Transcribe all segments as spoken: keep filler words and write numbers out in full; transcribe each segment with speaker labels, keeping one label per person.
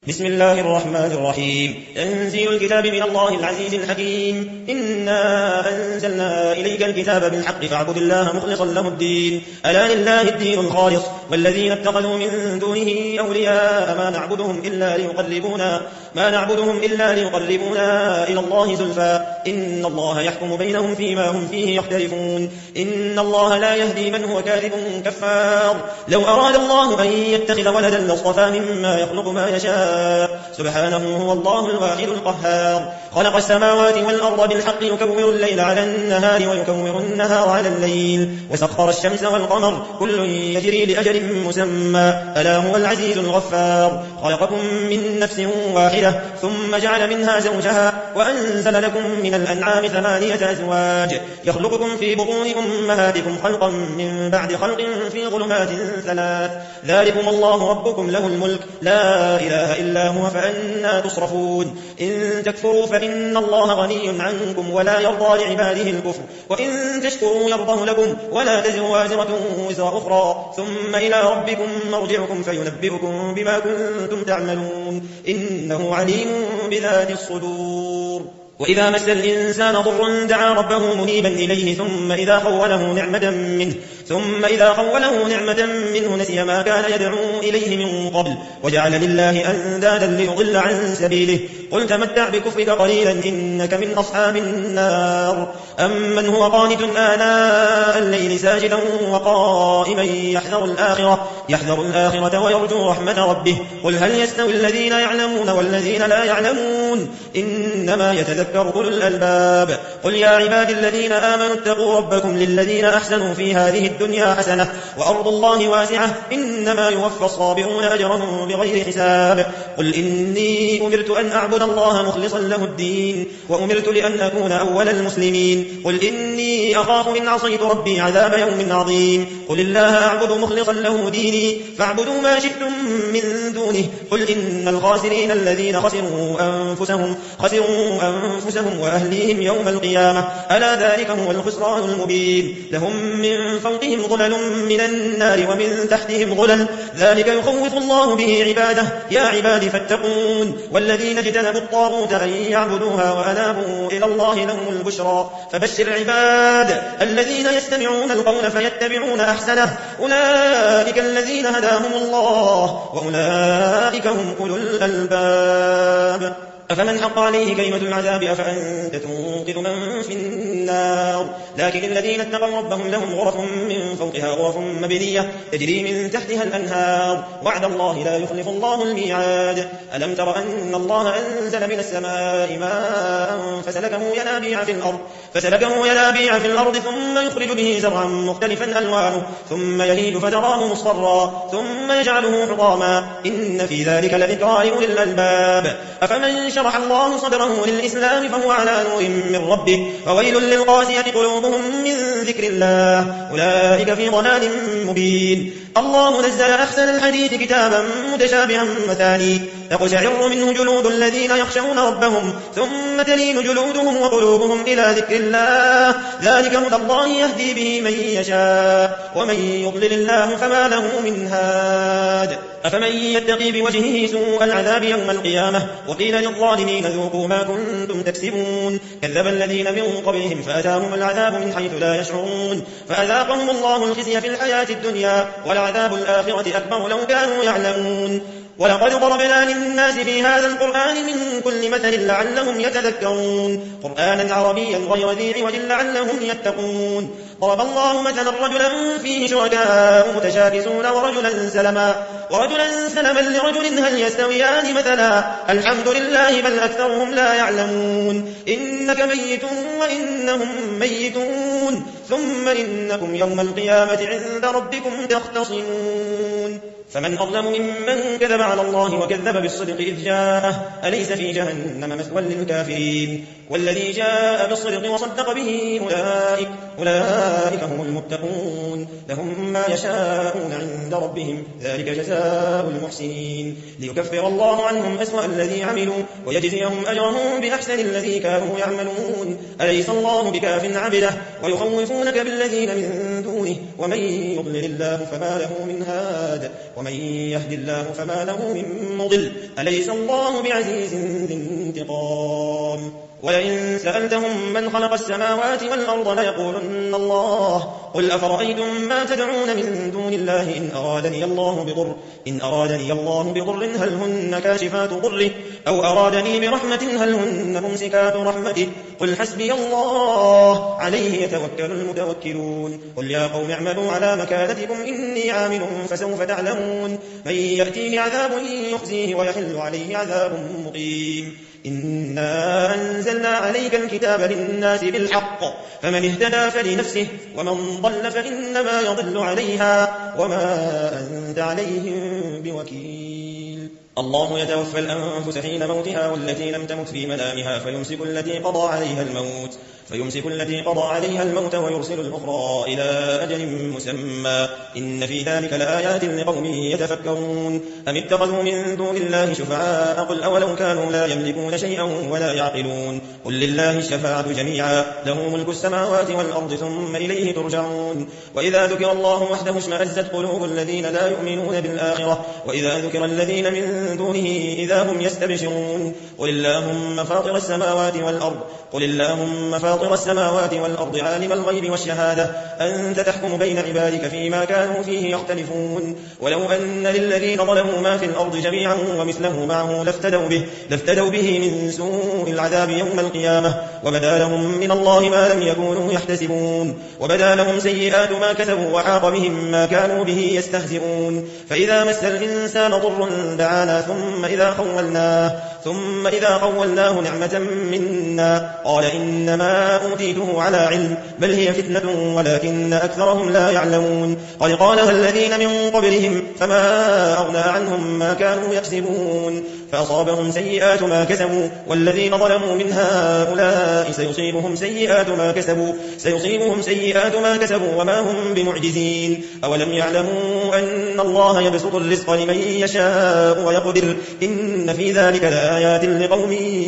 Speaker 1: بسم الله الرحمن الرحيم. تنزيل الكتاب من الله العزيز الحكيم. إنا أنزلنا إليك الكتاب بالحق فاعبد الله مخلصا له الدين ألا لله الدين الخالص والذين اتخذوا من دونه أولياء ما نعبدهم إلا ليقربونا ما نعبدهم إلا ليقربونا إلى الله زلفى إن الله يحكم بينهم فيما هم فيه يختلفون إن الله لا يهدي من هو كاذب كفار. لو أراد الله أن يتخذ ولدا لاصطفى مما يخلق ما يشاء سبحانه هو الله الواحد القهار. خلق السماوات والأرض بالحق يكور الليل على النهار ويكور النهار على الليل وسخر الشمس والقمر كل يجري لأجل مسمى ألا هو العزيز الغفار. خلقكم من نفس واحدة ثم جعل منها زوجها وأنزل لكم من الأنعام ثمانية أزواج يخلقكم في بطون أمهاتكم خلقا من بعد خلق في ظلمات ثلاث ذلكم الله ربكم له الملك لا إله إلا هو فأنا تصرفون. إن تكفروا فإن الله غني عنكم ولا يرضى لعباده الكفر وإن تشكروا يرضه لكم ولا تزر وازرة وزر أخرى ثم إلى ربكم مرجعكم فينبئكم بما كنتم تعملون إنه عليم بذات الصدور. وإذا مس الإنسان ضر دعا ربه منيبا إليه ثم إذا خوله نعمة منه ثم إذا خوله نعمة منه نسي ما كان يدعو إليه من قبل وجعل لله أندادا ليضل عن سبيله قل تمتع بكفرك قليلا إنك من أصحاب النار. أمن هو قانت آناء الليل ساجدا وقائما يحذر الآخرة يحذر الآخرة ويرجو رحمة ربه قل هل يستوي الذين يعلمون والذين لا يعلمون إنما يتذكر أولو الألباب. قل يا عباد الذين آمنوا اتقوا ربكم للذين أحسنوا في هذه الدنيا حسنة وأرض الله واسعة إنما يوفى الصابرون أجرهم بغير حساب. قل إني أمرت أن أعبد الله مخلصا له الدين وأمرت لأن أكون أول المسلمين. قل إني أخاف من عصيت ربي عذاب يوم عظيم. قل الله أعبد مخلصا له ديني فاعبدوا ما شئتم من دونه. قل إن الخاسرين الذين خسروا أنفسهم خسروا أنفسهم وأهليهم يوم القيامة ألا ذلك هو الخسران المبين. لهم من فوقهم ظلل من النار ومن تحتهم ظلل ذلك يخوف الله به عباده يا عباد فاتقون. والذين اجتنبوا الطاغوت أن يعبدوها وأنابوا إلى الله لهم البشرى فبشر عباد الذين يستمعون القول فيتبعون أحسنه أولئك الذين هداهم الله وأولئك هم أولو الألباب. أفمن حق عليه كلمة العذاب أفأنت تنقذ من في النار. لكن الذين اتقوا ربهم لهم غرف من فوقها غرف مبنية تجري من تحتها الأنهار وعد الله لا يخلف الله الميعاد. ألم تر أن الله أنزل من السماء ماء فسلكه ينابيع في الأرض فسلكه ينابيع في الأرض ثم يخرج به زرعا مختلفا ألوانه ثم يهيج فتراه مصفرا ثم يجعله حطاما إن في ذلك لذكرى لأولي الألباب. أفمن شرح الله صدره للإسلام فهو على نور من ربه وويل للقاسية قلوبهم من ذكر الله أولئك في ضلال مبين. الله نزل أحسن الحديث كتابا متشابها مثاني تقشعر منه جلود الذين يخشون ربهم ثم تلين جلودهم وقلوبهم إلى ذكر الله ذلك هدى الله يهدي به من يشاء ومن يضلل الله فما له من هاد. أفمن يتقي بوجهه سوء العذاب يوم القيامة وقيل للظالمين ذوقوا ما كنتم تكسبون كذب الذين من قبلهم فأتاهم العذاب من حيث لا يشعرون فأذاقهم الله الخزي في الحياة الدنيا ولعذاب الآخرة أكبر لو كانوا يعلمون. ولقد ضربنا للناس في هذا القرآن من كل مثل لعلهم يتذكرون قرآنا عربيا غير ذي عوج لعلهم يتقون. ضرب الله مثلا رجلا فيه شركاء متشاكسون ورجلا سلما ورجلا سلما لرجل هل يستويان مثلا الحمد لله بل أكثرهم لا يعلمون. إنك ميت وإنهم ميتون ثم إنكم يوم القيامة عند ربكم تختصمون. فمن أظلم ممن كذب على الله وكذب بالصدق إذ جاءه أليس في جهنم مثوى للكافرين. والذي جاء بالصدق وصدق به أولئك, أولئك هم المتقون لهم ما يشاءون عند ربهم ذلك جزاء المحسنين ليكفر الله عنهم أسوأ الذي عملوا ويجزيهم أجرهم بأحسن الذي كانوا يعملون. أليس الله بكاف عبده ويخوفونك بالذين من دونه دونه ومن يضلل الله فما له من هاد ومن يهد الله فما له من مضل أليس الله بعزيز ذي انتقام ولئن سألتهم من خلق السماوات والأرض ليقولن الله قل أفرأيتم ما تدعون من دون الله إن أرادني الله بضر إن أرادني الله بضر هل هن كاشفات ضره أو أرادني برحمة هل هن ممسكات رحمته قل حسبي الله عليه يتوكل المتوكلون قل يا قوم اعملوا على مكانتكم إني عامل فسوف تعلمون من يأتيه عذاب يخزيه ويحل عليه عذاب مقيم إنا أنزلنا عليك الكتاب للناس بالحق فمن اهتدى فلنفسه ومن ضل فإنما يضل عليها وما أنت عليهم بوكيل الله يتوفى الأنفس حين موتها والتي لم تمت في منامها فيمسك التي قضى عليها الموت فيمسك التي قضى عليها الموت ويرسل الأخرى إلى أجل مسمى إن في ذلك لآيات لقوم يتفكرون أم اتخذوا من دون الله شفعاء قل أولو كانوا لا يملكون شيئا ولا يعقلون قل لله الشفاعة جميعا له ملك السماوات والأرض ثم إليه ترجعون وإذا ذكر الله وحده اشمأزت قلوب الذين لا يؤمنون بالآخرة وإذا ذكر الذين من دونه إذا هم يستبشرون قل اللهم فاطر السماوات والأرض قل اللهم فاطر السماوات والأرض عالم الغيب والشهادة أنت تحكم بين عبادك فيما كانوا فيه يختلفون ولو أن للذين ظلموا ما في الأرض جميعا ومثله معه لافتدوا به, لافتدوا به من سوء العذاب يوم القيامة وبدا لهم من الله ما لم يكونوا يحتسبون وبدا لهم سيئات ما كسبوا وحاق بهم ما كانوا به يستهزئون فإذا مس الإنسان ضر دعانا ثم إذا خولناه ثم إذا خولناه نعمة منا قال إنما أوتيته على علم بل هي فتنة ولكن أكثرهم لا يعلمون قد قالها الذين من قبلهم فما أغنى عنهم ما كانوا يكسبون فأصابهم سيئات ما كسبوا والذين ظلموا من هؤلاء سيصيبهم سيئات ما كسبوا سيصيبهم سيئات ما كسبوا وما هم بمعجزين أولم يعلموا أن الله يبسط الرزق لمن يشاء ويقدر إن في ذلك لآيات لقوم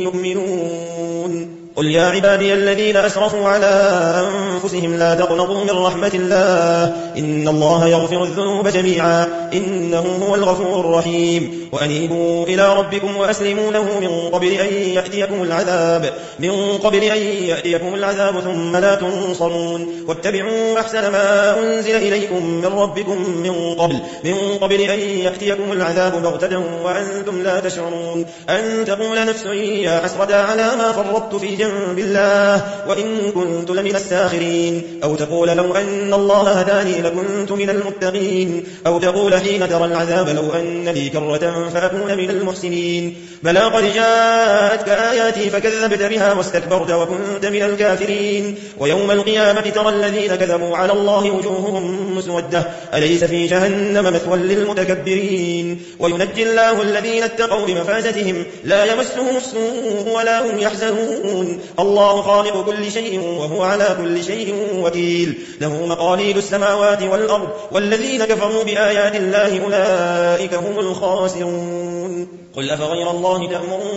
Speaker 1: يؤمنون قل يا عبادي الذين أسرفوا على أنفسهم لا تقنطوا من رحمة الله إن الله يغفر الذنوب جميعا إنه هو الغفور الرحيم وأنيبوا إلى ربكم وأسلموا له من قبل أن يأتيكم العذاب من قبل أن يأتيكم العذاب ثم لا تنصرون واتبعوا أحسن ما أنزل إليكم من ربكم من قبل من قبل أن يأتيكم العذاب بغتة وأنتم لا تشعرون أن تقول نفس يا حسرة على ما فرطت في جنب الله وإن كنت لمن الساخرين أو تقول لو أن الله هداني لكنت من المتقين أو تقول حين ترى العذاب لو أن لي كرة فأكون من المحسنين بلى قد جاءتك آياتي فكذبت بها واستكبرت وكنت من الكافرين ويوم القيامة ترى الذين كذبوا على الله وجوههم مسودة أليس في جهنم مثوى للمتكبرين وينجي الله الذين اتقوا بمفازتهم لا يمسهم السوء ولا هم يحزنون الله خالق كل شيء وهو على كل شيء وكيل له مقاليد السماوات والأرض والذين كفروا بآيات الله أولئك هم الخاسرون قل أفغير الله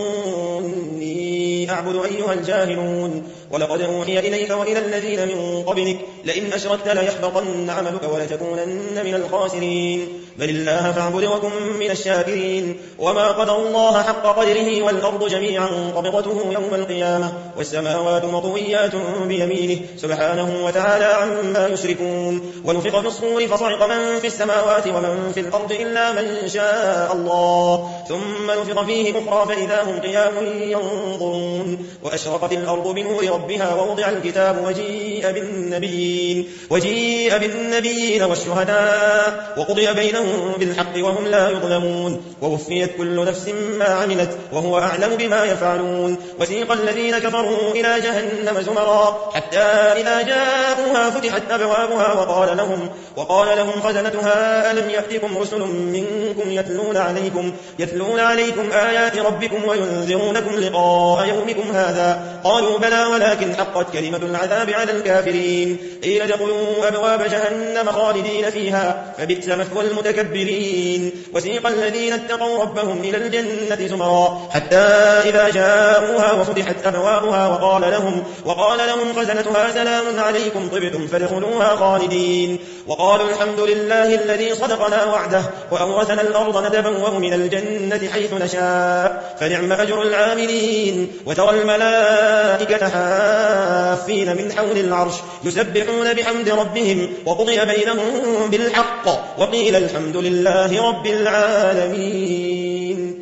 Speaker 1: تأمروني أعبد أيها الجاهلون ولقد أوحي إليك وإلى الذين من قبلك لئن أشركت ليحبطن عملك ولتكونن من الخاسرين بل الله فاعبد وكن من الشاكرين وما قدر الله حق قدره والأرض جميعا قبضته يوم القيامة والسماوات مطويات بيمينه سبحانه وتعالى عما يشركون ونفخ في الصور فصعق من في السماوات ومن في الأرض إلا من شاء الله ثم نفخ فيه أخرى فإذا هم قيام ينظرون وأشرقت الأرض بنور ربها ووضع الكتاب وجيء بالنبيين وجيء بالنبيين والشهداء وقضي بينهم بالحق وهم لا يظلمون ووفيت كل نفس ما عملت وهو أعلم بما يفعلون وسيق الذين كفروا إلى جهنم زمرا حتى إذا جاءوها فتحت أبوابها وقال لهم وقال لهم خزنتها ألم يأتكم رسل منكم يتلون عليكم, يتلون عليكم آيات ربكم وينذرونكم لقاء يومكم هذا؟ قالوا بلى ولكن حقت كلمة العذاب على الكافرين. قيل ادخلوا أبواب جهنم خالدين فيها فبئس مثوى المتكبرين. وسيق الذين اتقوا ربهم إلى الجنة زمرا حتى إذا جاءوها وفتحت أبوابها وقال لهم, وقال لهم خزنتها سلام عليكم طبتم فادخلوها خالدين. وقالوا الحمد لله الذي صدقنا وعده وأورثنا الأرض نتبوأ من الجنة حيث نشاء فنعم أجر العاملين. وترى الملائكة حافين من حول العرش يسبحون بحمد ربهم وقضي بينهم بالحق وقيل الحمد لله رب العالمين.